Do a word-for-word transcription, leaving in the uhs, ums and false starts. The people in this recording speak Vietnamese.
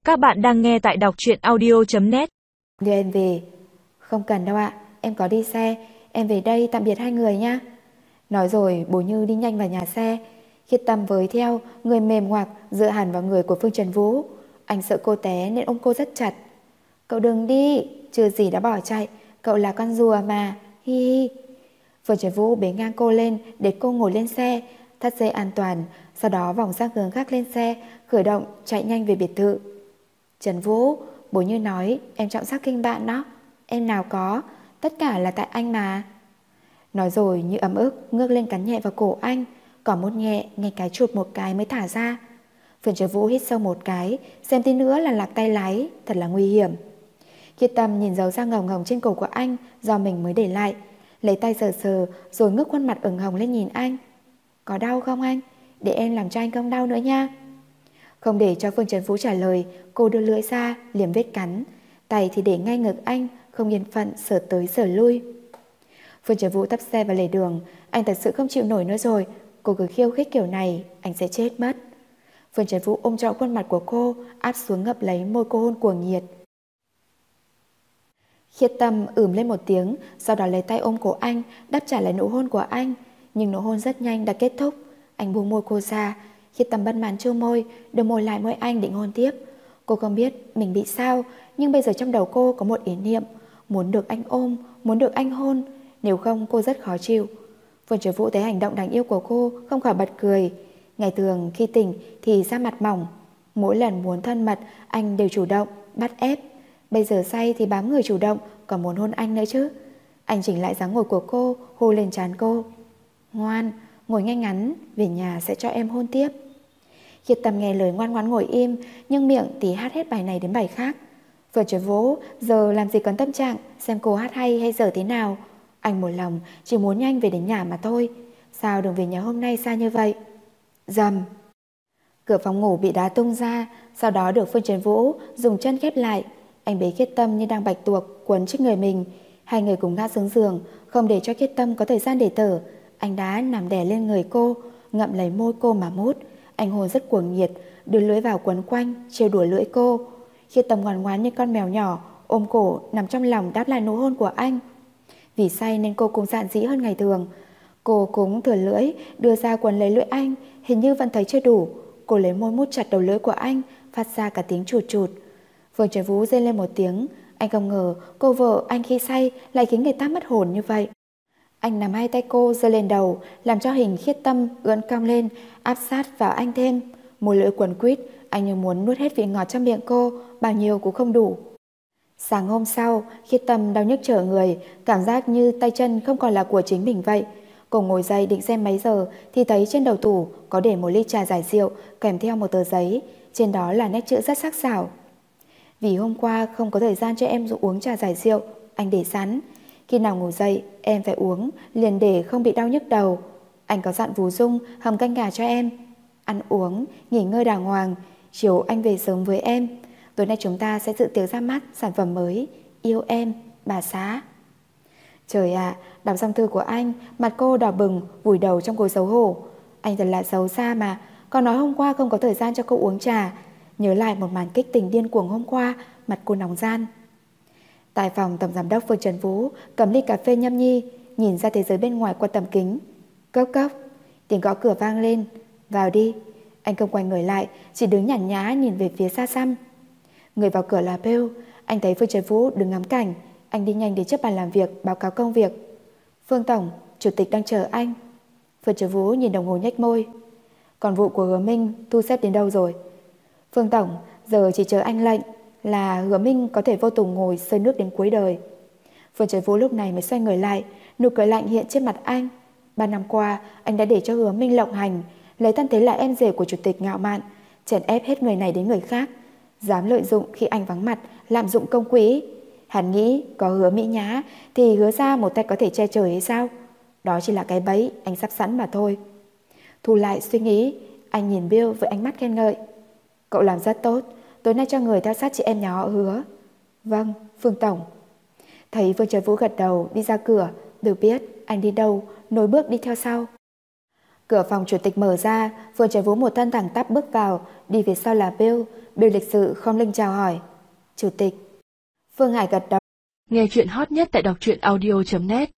Các bạn đang nghe tại đọc truyện audio chấm net. Đưa em về. Không cần đâu ạ, em có đi xe. Em về đây tạm biệt hai người nha. Nói rồi Bố Như đi nhanh vào nhà xe. Khiết Tâm với theo, người mềm ngoạc dựa hẳn vào người của Phương Trần Vũ. Anh sợ cô té nên ôm cô rất chặt. Cậu đừng đi, chưa gì đã bỏ chạy. Cậu là con rùa mà, hi hi. Phương Trần Vũ bế ngang cô lên để cô ngồi lên xe, thắt dây an toàn, sau đó vòng sang hướng khác lên xe, khởi động chạy nhanh về biệt thự. Trần Vũ, Bố Như nói em trọng sắc khinh bạn đó. Em nào có, tất cả là tại anh mà. Nói rồi Như ấm ức ngước lên cắn nhẹ vào cổ anh, còn một nhẹ ngay cái chụp một cái mới thả ra. Phương Trần Vũ hít sâu một cái, xem tí nữa là lạc tay lái, thật là nguy hiểm. Khiết Tâm nhìn dấu răng ngồng ngồng trên cổ của anh do mình mới để lại, lấy tay sờ sờ rồi ngước khuôn mặt ửng hồng lên nhìn anh. Có đau không anh? Để em làm cho anh không đau nữa nha. Không để cho Phương Trần Vũ trả lời, cô đưa lưỡi ra liếm vết cắn, tay thì để ngay ngực anh, không yên phận sờ tới sờ lui. Phương Trần Vũ tấp xe vào lề đường. Anh thật sự không chịu nổi nữa rồi. Cô cứ khiêu khích kiểu này anh sẽ chết mất. Phương Trần Vũ ôm trọn khuôn mặt của cô, áp xuống ngập lấy môi cô hôn cuồng nhiệt. Khiết Tâm ừm lên một tiếng, sau đó lấy tay ôm cổ anh, đáp trả lại nụ hôn của anh. Nhưng nụ hôn rất nhanh đã kết thúc. Anh buông môi cô ra. Khiết Tâm bất mãn chu môi, đưa môi lại môi anh định hôn tiếp. Cô không biết mình bị sao, nhưng bây giờ trong đầu cô có một ý niệm, muốn được anh ôm, muốn được anh hôn, nếu không cô rất khó chịu. Phương Trần Vũ thấy hành động đáng yêu của cô không khỏi bật cười. Ngày thường khi tỉnh thì da mặt mỏng, mỗi lần muốn thân mật anh đều chủ động, bắt ép. Bây giờ say thì bám người chủ động, còn muốn hôn anh nữa chứ. Anh chỉnh lại dáng ngồi của cô, hôn lên trán cô. Ngoan, ngồi ngay ngắn, về nhà sẽ cho em hôn tiếp. Khiết Tâm nghe lời ngoan ngoãn ngồi im, nhưng miệng thì hát hết bài này đến bài khác. Phương Trần Vũ giờ làm gì còn tâm trạng xem cô hát hay hay dở thế nào. Anh một lòng chỉ muốn nhanh về đến nhà mà thôi. Sao đường về nhà hôm nay xa như vậy? Rầm. Cửa phòng ngủ bị đá tung ra, sau đó được Phương Trần Vũ dùng chân khép lại. Anh bế Khiết Tâm như đang bạch tuộc quấn trước người mình. Hai người cùng ngã xuống giường, không để cho Khiết Tâm có thời gian để thở. Anh đã nằm đè lên người cô, ngậm lấy môi cô mà mút. Anh hôn rất cuồng nhiệt, đưa lưỡi vào quấn quanh, trêu đùa lưỡi cô. Khiết Tâm ngoan ngoãn như con mèo nhỏ, ôm cổ nằm trong lòng đáp lại nụ hôn của anh. Vì say nên cô cũng dạn dĩ hơn ngày thường. Cô cũng thừa lưỡi đưa ra quấn lấy lưỡi anh, hình như vẫn thấy chưa đủ. Cô lấy môi mút chặt đầu lưỡi của anh, phát ra cả tiếng chụt chụt. Phương Trần Vũ rên lên một tiếng. Anh không ngờ cô vợ anh khi say lại khiến người ta mất hồn như vậy. Anh nắm hai tay cô giơ lên đầu, làm cho hình Khiết Tâm ưỡn cong lên, áp sát vào anh thêm. Môi lưỡi quấn quýt, anh như muốn nuốt hết vị ngọt trong miệng cô, bao nhiêu cũng không đủ. Sáng hôm sau, Khiết Tâm đau nhức trở người, cảm giác như tay chân không còn là của chính mình vậy. Cô ngồi dậy định xem mấy giờ thì thấy trên đầu tủ có để một ly trà giải rượu kèm theo một tờ giấy, trên đó là nét chữ rất sắc sảo. Vì hôm qua không có thời gian cho em uống trà giải rượu, anh để sẵn. Khi nào ngủ dậy em phải uống, liền để không bị đau nhức đầu. Anh có dặn Vũ Dung hầm canh gà cho em. Ăn uống, nghỉ ngơi đàng hoàng, chiều anh về sớm với em. Tối nay chúng ta sẽ dự tiệc ra mắt sản phẩm mới, Yêu Em, Bà Xã. Trời ạ, à, đọc xong thư của anh, mặt cô đỏ bừng, vùi đầu trong cối xấu hổ. Anh thật là xấu xa mà, còn nói hôm qua không có thời gian cho cô uống trà. Nhớ lại một màn kích tình điên cuồng hôm qua, mặt cô nóng ran. Tại phòng, tổng giám đốc Phương Trần Vũ cầm ly cà phê nhâm nhi, nhìn ra thế giới bên ngoài qua tấm kính. Cốc cốc, tiếng gõ cửa vang lên. Vào đi. Anh không quay người lại, chỉ đứng nhàn nhã nhìn về phía xa xăm. Người vào cửa là Bill. Anh thấy Phương Trần Vũ đứng ngắm cảnh. Anh đi nhanh đến trước bàn làm việc báo cáo công việc. Phương tổng, chủ tịch đang chờ anh. Phương Trần Vũ nhìn đồng hồ nhếch môi. Còn vụ của Hứa Minh thu xếp đến đâu rồi? Phương tổng, giờ chỉ chờ anh lệnh là Hứa Minh có thể vô tù ngồi sơi nước đến cuối đời. Phương Trần Vũ lúc này mới xoay người lại, nụ cười lạnh hiện trên mặt anh. Ba năm qua anh đã để cho Hứa Minh lộng hành, lấy thân thế là em rể của chủ tịch ngạo mạn, chèn ép hết người này đến người khác, dám lợi dụng khi anh vắng mặt, lạm dụng công quỹ. Hắn nghĩ có Hứa Mỹ Nhã thì Hứa ra một tay có thể che trời hay sao? Đó chỉ là cái bẫy anh sắp sẵn mà thôi. Thu lại suy nghĩ, anh nhìn Bill với ánh mắt khen ngợi. Cậu làm rất tốt, tối nay cho người theo sát chị em nhà họ Hứa. Vâng, Phương tổng. Thấy Phương Trần Vũ gật đầu đi ra cửa, Bill biết anh đi đâu, nối bước đi theo sau. Cửa phòng chủ tịch mở ra, Phương Trái Vũ một thân thẳng tắp bước vào, đi phía sau là Bill. Bill lịch sự không lưng chào hỏi. Chủ tịch. Phương Hải gật đầu. Nghe chuyện hot nhất tại đọc truyện audio chấm net.